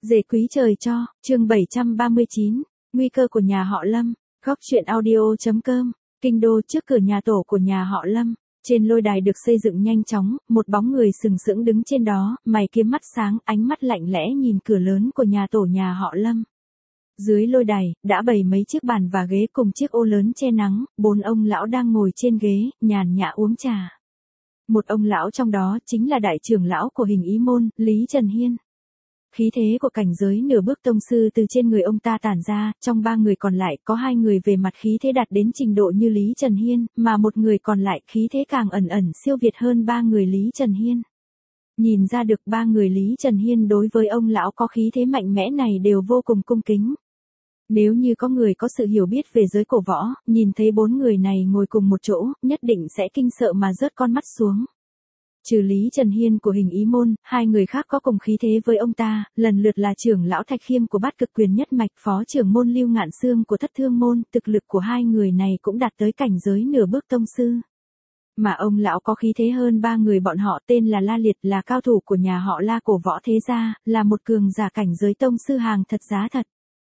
Dề quý trời cho, chương 739, nguy cơ của nhà họ Lâm, góc truyện audio.com, kinh đô trước cửa nhà tổ của nhà họ Lâm. Trên lôi đài được xây dựng nhanh chóng, một bóng người sừng sững đứng trên đó, mày kiếm mắt sáng, ánh mắt lạnh lẽ nhìn cửa lớn của nhà tổ nhà họ Lâm. Dưới lôi đài, đã bày mấy chiếc bàn và ghế cùng chiếc ô lớn che nắng, 4 ông lão đang ngồi trên ghế, nhàn nhã uống trà. Một ông lão trong đó chính là đại trưởng lão của Hình Ý Môn, Lý Trần Hiên. Khí thế của cảnh giới nửa bước tông sư từ trên người ông ta tản ra, trong 3 người còn lại có 2 người về mặt khí thế đạt đến trình độ như Lý Trần Hiên, mà một người còn lại khí thế càng ẩn ẩn siêu việt hơn 3 người Lý Trần Hiên. Nhìn ra được 3 người Lý Trần Hiên đối với ông lão có khí thế mạnh mẽ này đều vô cùng cung kính. Nếu như có người có sự hiểu biết về giới cổ võ, nhìn thấy 4 người này ngồi cùng một chỗ, nhất định sẽ kinh sợ mà rớt con mắt xuống. Trừ Lý Trần Hiên của Hình Ý Môn, 2 người khác có cùng khí thế với ông ta, lần lượt là trưởng lão Thạch Khiêm của Bát Cực Quyền Nhất Mạch, phó trưởng môn Lưu Ngạn Xương của Thất Thương Môn, thực lực của 2 người này cũng đạt tới cảnh giới nửa bước tông sư. Mà ông lão có khí thế hơn 3 người bọn họ, tên là La Liệt, là cao thủ của nhà họ La cổ võ thế gia, là một cường giả cảnh giới tông sư hàng thật giá thật.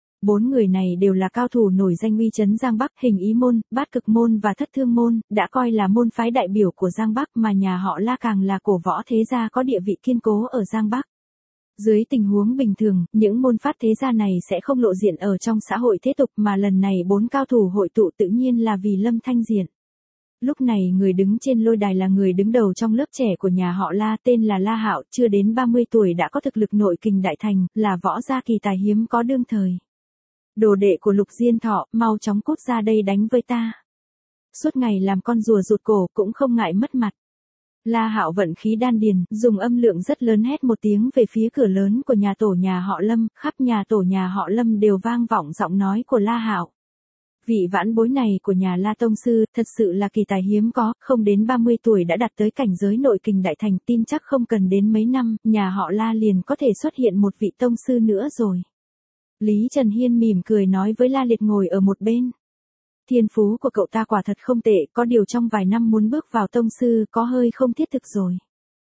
4 người này đều là cao thủ nổi danh uy chấn Giang Bắc, Hình Ý Môn, Bát Cực Môn và Thất Thương Môn, đã coi là môn phái đại biểu của Giang Bắc, mà nhà họ La càng là cổ võ thế gia có địa vị kiên cố ở Giang Bắc. Dưới tình huống bình thường, những môn phát thế gia này sẽ không lộ diện ở trong xã hội thế tục, mà lần này 4 cao thủ hội tụ tự nhiên là vì Lâm Thanh Diện. Lúc này người đứng trên lôi đài là người đứng đầu trong lớp trẻ của nhà họ La, tên là La Hạo, chưa đến 30 tuổi đã có thực lực nội kình đại thành, là võ gia kỳ tài hiếm có đương thời. Đồ đệ của Lục Diên Thọ, mau chóng cút ra đây đánh với ta. Suốt ngày làm con rùa rụt cổ cũng không ngại mất mặt. La Hạo vận khí đan điền, dùng âm lượng rất lớn hét một tiếng về phía cửa lớn của nhà tổ nhà họ Lâm, khắp nhà tổ nhà họ Lâm đều vang vọng giọng nói của La Hạo. Vị vãn bối này của nhà La Tông Sư, thật sự là kỳ tài hiếm có, không đến 30 tuổi đã đạt tới cảnh giới nội kình đại thành, tin chắc không cần đến mấy năm, nhà họ La liền có thể xuất hiện một vị Tông Sư nữa rồi. Lý Trần Hiên mỉm cười nói với La Liệt ngồi ở một bên. Thiên phú của cậu ta quả thật không tệ, có điều trong vài năm muốn bước vào tông sư có hơi không thiết thực rồi.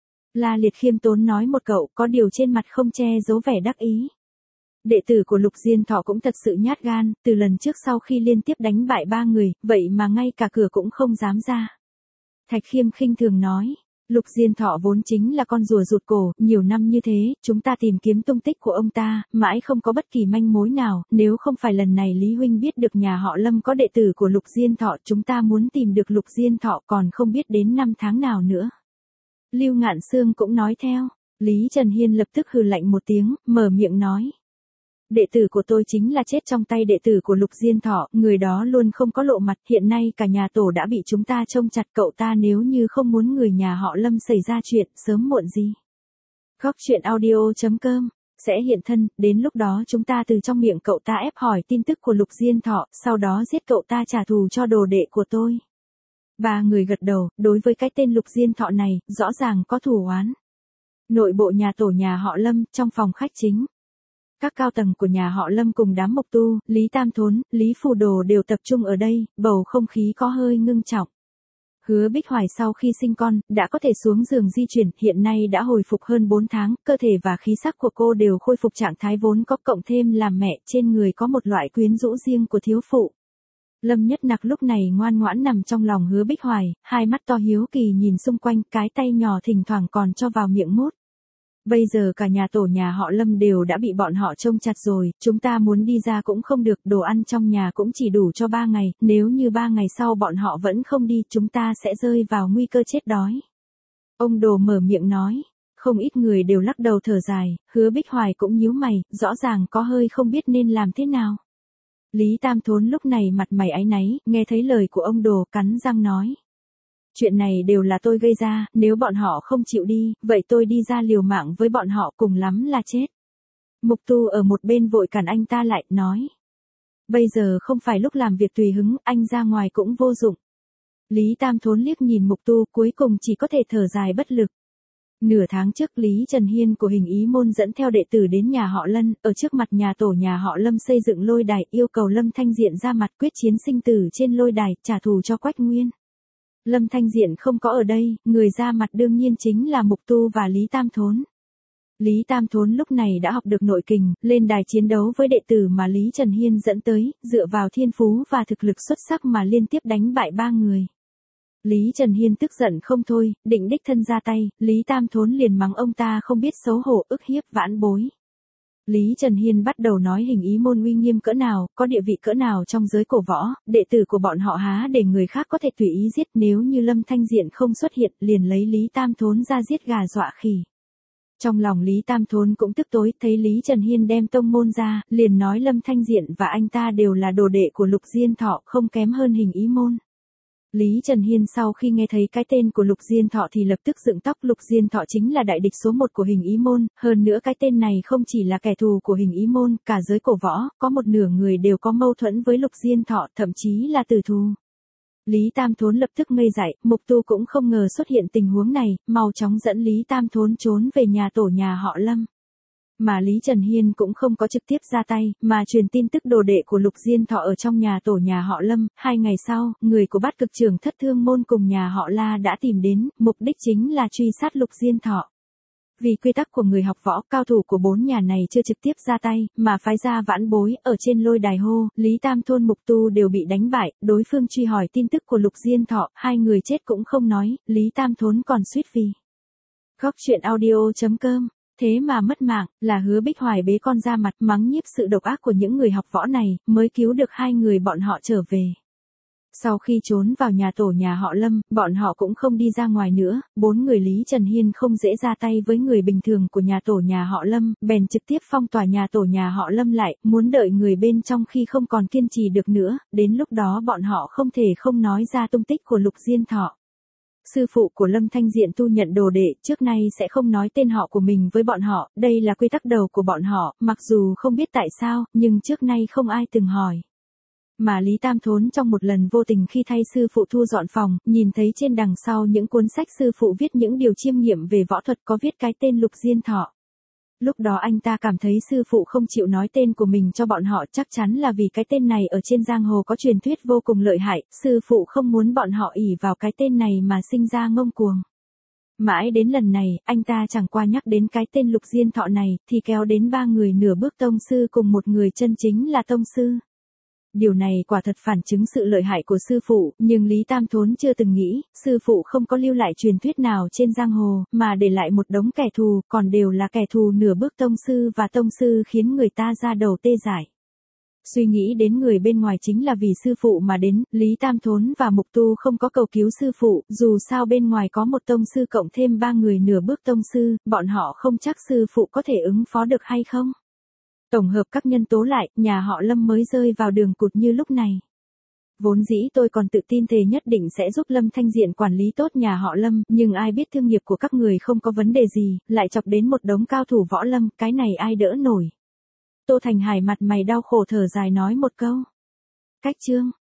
La Liệt khiêm tốn nói một cậu, có điều trên mặt không che giấu vẻ đắc ý. Đệ tử của Lục Diên Thọ cũng thật sự nhát gan, từ lần trước sau khi liên tiếp đánh bại 3 người, vậy mà ngay cả cửa cũng không dám ra. Thạch Khiêm khinh thường nói. Lục Diên Thọ vốn chính là con rùa rụt cổ, nhiều năm như thế, chúng ta tìm kiếm tung tích của ông ta, mãi không có bất kỳ manh mối nào, nếu không phải lần này Lý Huynh biết được nhà họ Lâm có đệ tử của Lục Diên Thọ, chúng ta muốn tìm được Lục Diên Thọ còn không biết đến năm tháng nào nữa. Lưu Ngạn Xương cũng nói theo, Lý Trần Hiên lập tức hừ lạnh một tiếng, mở miệng nói. Đệ tử của tôi chính là chết trong tay đệ tử của Lục Diên Thọ, người đó luôn không có lộ mặt, hiện nay cả nhà tổ đã bị chúng ta trông chặt, cậu ta nếu như không muốn người nhà họ Lâm xảy ra chuyện, sớm muộn gì. Góc truyện audio.com, sẽ hiện thân, đến lúc đó chúng ta từ trong miệng cậu ta ép hỏi tin tức của Lục Diên Thọ, sau đó giết cậu ta trả thù cho đồ đệ của tôi. 3 người gật đầu, đối với cái tên Lục Diên Thọ này, rõ ràng có thù oán. Nội bộ nhà tổ nhà họ Lâm, trong phòng khách chính. Các cao tầng của nhà họ Lâm cùng đám Mộc Tu, Lý Tam Thốn, Lý Phù Đồ đều tập trung ở đây, bầu không khí có hơi ngưng trọng. Hứa Bích Hoài sau khi sinh con, đã có thể xuống giường di chuyển, hiện nay đã hồi phục hơn 4 tháng, cơ thể và khí sắc của cô đều khôi phục trạng thái vốn có, cộng thêm làm mẹ, trên người có một loại quyến rũ riêng của thiếu phụ. Lâm Nhất Nặc lúc này ngoan ngoãn nằm trong lòng Hứa Bích Hoài, hai mắt to hiếu kỳ nhìn xung quanh, cái tay nhỏ thỉnh thoảng còn cho vào miệng mút. Bây giờ cả nhà tổ nhà họ Lâm đều đã bị bọn họ trông chặt rồi, chúng ta muốn đi ra cũng không được, đồ ăn trong nhà cũng chỉ đủ cho 3 ngày, nếu như 3 ngày sau bọn họ vẫn không đi, chúng ta sẽ rơi vào nguy cơ chết đói. Ông Đồ mở miệng nói, không ít người đều lắc đầu thở dài, Hứa Bích Hoài cũng nhíu mày, rõ ràng có hơi không biết nên làm thế nào. Lý Tam Thốn lúc này mặt mày áy náy, nghe thấy lời của ông Đồ, cắn răng nói. Chuyện này đều là tôi gây ra, nếu bọn họ không chịu đi, vậy tôi đi ra liều mạng với bọn họ, cùng lắm là chết. Mục Tu ở một bên vội cản anh ta lại, nói. Bây giờ không phải lúc làm việc tùy hứng, anh ra ngoài cũng vô dụng. Lý Tam Thốn liếc nhìn Mục Tu, cuối cùng chỉ có thể thở dài bất lực. Nửa tháng trước Lý Trần Hiên của Hình Ý Môn dẫn theo đệ tử đến nhà họ Lân, ở trước mặt nhà tổ nhà họ Lâm xây dựng lôi đài, yêu cầu Lâm Thanh Diện ra mặt quyết chiến sinh tử trên lôi đài, trả thù cho Quách Nguyên. Lâm Thanh Diện không có ở đây, người ra mặt đương nhiên chính là Mục Tu và Lý Tam Thốn. Lý Tam Thốn lúc này đã học được nội kình, lên đài chiến đấu với đệ tử mà Lý Trần Hiên dẫn tới, dựa vào thiên phú và thực lực xuất sắc mà liên tiếp đánh bại 3 người. Lý Trần Hiên tức giận không thôi, định đích thân ra tay, Lý Tam Thốn liền mắng ông ta không biết xấu hổ, ức hiếp vãn bối. Lý Trần Hiên bắt đầu nói Hình Ý môn uy nghiêm cỡ nào, có địa vị cỡ nào trong giới cổ võ, đệ tử của bọn họ há để người khác có thể tùy ý giết, nếu như Lâm Thanh Diện không xuất hiện, liền lấy Lý Tam Thốn ra giết gà dọa khỉ. Trong lòng Lý Tam Thốn cũng tức tối, thấy Lý Trần Hiên đem tông môn ra, liền nói Lâm Thanh Diện và anh ta đều là đồ đệ của Lục Diên Thọ, không kém hơn Hình Ý môn. Lý Trần Hiên sau khi nghe thấy cái tên của Lục Diên Thọ thì lập tức dựng tóc. Lục Diên Thọ chính là đại địch số 1 của Hình Ý môn, hơn nữa cái tên này không chỉ là kẻ thù của Hình Ý môn, cả giới cổ võ, có một nửa người đều có mâu thuẫn với Lục Diên Thọ, thậm chí là tử thù. Lý Tam Thốn lập tức ngây dại, Mục Tu cũng không ngờ xuất hiện tình huống này, mau chóng dẫn Lý Tam Thốn trốn về nhà tổ nhà họ Lâm. Mà Lý Trần Hiên cũng không có trực tiếp ra tay, mà truyền tin tức đồ đệ của Lục Diên Thọ ở trong nhà tổ nhà họ Lâm. 2 ngày sau, người của Bát Cực Trưởng Thất Thương môn cùng nhà họ La đã tìm đến, mục đích chính là truy sát Lục Diên Thọ. Vì quy tắc của người học võ, cao thủ của 4 nhà này chưa trực tiếp ra tay, mà phái ra vãn bối, ở trên lôi đài hô, Lý Tam Thôn Mục Tu đều bị đánh bại, đối phương truy hỏi tin tức của Lục Diên Thọ, 2 người chết cũng không nói, Lý Tam Thốn còn suýt vì. Góc truyện audio.com. Thế mà mất mạng, là Hứa Bích Hoài bế con ra mặt mắng nhiếc sự độc ác của những người học võ này, mới cứu được 2 người bọn họ trở về. Sau khi trốn vào nhà tổ nhà họ Lâm, bọn họ cũng không đi ra ngoài nữa, 4 người Lý Trần Hiên không dễ ra tay với người bình thường của nhà tổ nhà họ Lâm, bèn trực tiếp phong tỏa nhà tổ nhà họ Lâm lại, muốn đợi người bên trong khi không còn kiên trì được nữa, đến lúc đó bọn họ không thể không nói ra tung tích của Lục Diên Thọ. Sư phụ của Lâm Thanh Diện tu nhận đồ đệ, trước nay sẽ không nói tên họ của mình với bọn họ, đây là quy tắc đầu của bọn họ, mặc dù không biết tại sao, nhưng trước nay không ai từng hỏi. Mà Lý Tam Thốn trong một lần vô tình khi thay sư phụ thu dọn phòng, nhìn thấy trên đằng sau những cuốn sách sư phụ viết những điều chiêm nghiệm về võ thuật có viết cái tên Lục Diên Thọ. Lúc đó anh ta cảm thấy sư phụ không chịu nói tên của mình cho bọn họ, chắc chắn là vì cái tên này ở trên giang hồ có truyền thuyết vô cùng lợi hại, sư phụ không muốn bọn họ ỷ vào cái tên này mà sinh ra ngông cuồng. Mãi đến lần này, anh ta chẳng qua nhắc đến cái tên Lục Diên Thọ này, thì kéo đến 3 người nửa bước tông sư cùng một người chân chính là tông sư. Điều này quả thật phản chứng sự lợi hại của sư phụ, nhưng Lý Tam Thốn chưa từng nghĩ, sư phụ không có lưu lại truyền thuyết nào trên giang hồ, mà để lại một đống kẻ thù, còn đều là kẻ thù nửa bước tông sư và tông sư khiến người ta ra đầu tê dại. Suy nghĩ đến người bên ngoài chính là vì sư phụ mà đến, Lý Tam Thốn và Mục Tu không có cầu cứu sư phụ, dù sao bên ngoài có một tông sư cộng thêm 3 người nửa bước tông sư, bọn họ không chắc sư phụ có thể ứng phó được hay không. Tổng hợp các nhân tố lại, nhà họ Lâm mới rơi vào đường cụt như lúc này. Vốn dĩ tôi còn tự tin thề nhất định sẽ giúp Lâm Thanh Diện quản lý tốt nhà họ Lâm, nhưng ai biết thương nghiệp của các người không có vấn đề gì, lại chọc đến một đống cao thủ võ lâm, cái này ai đỡ nổi. Tô Thành Hải mặt mày đau khổ thở dài nói một câu. Cách chương.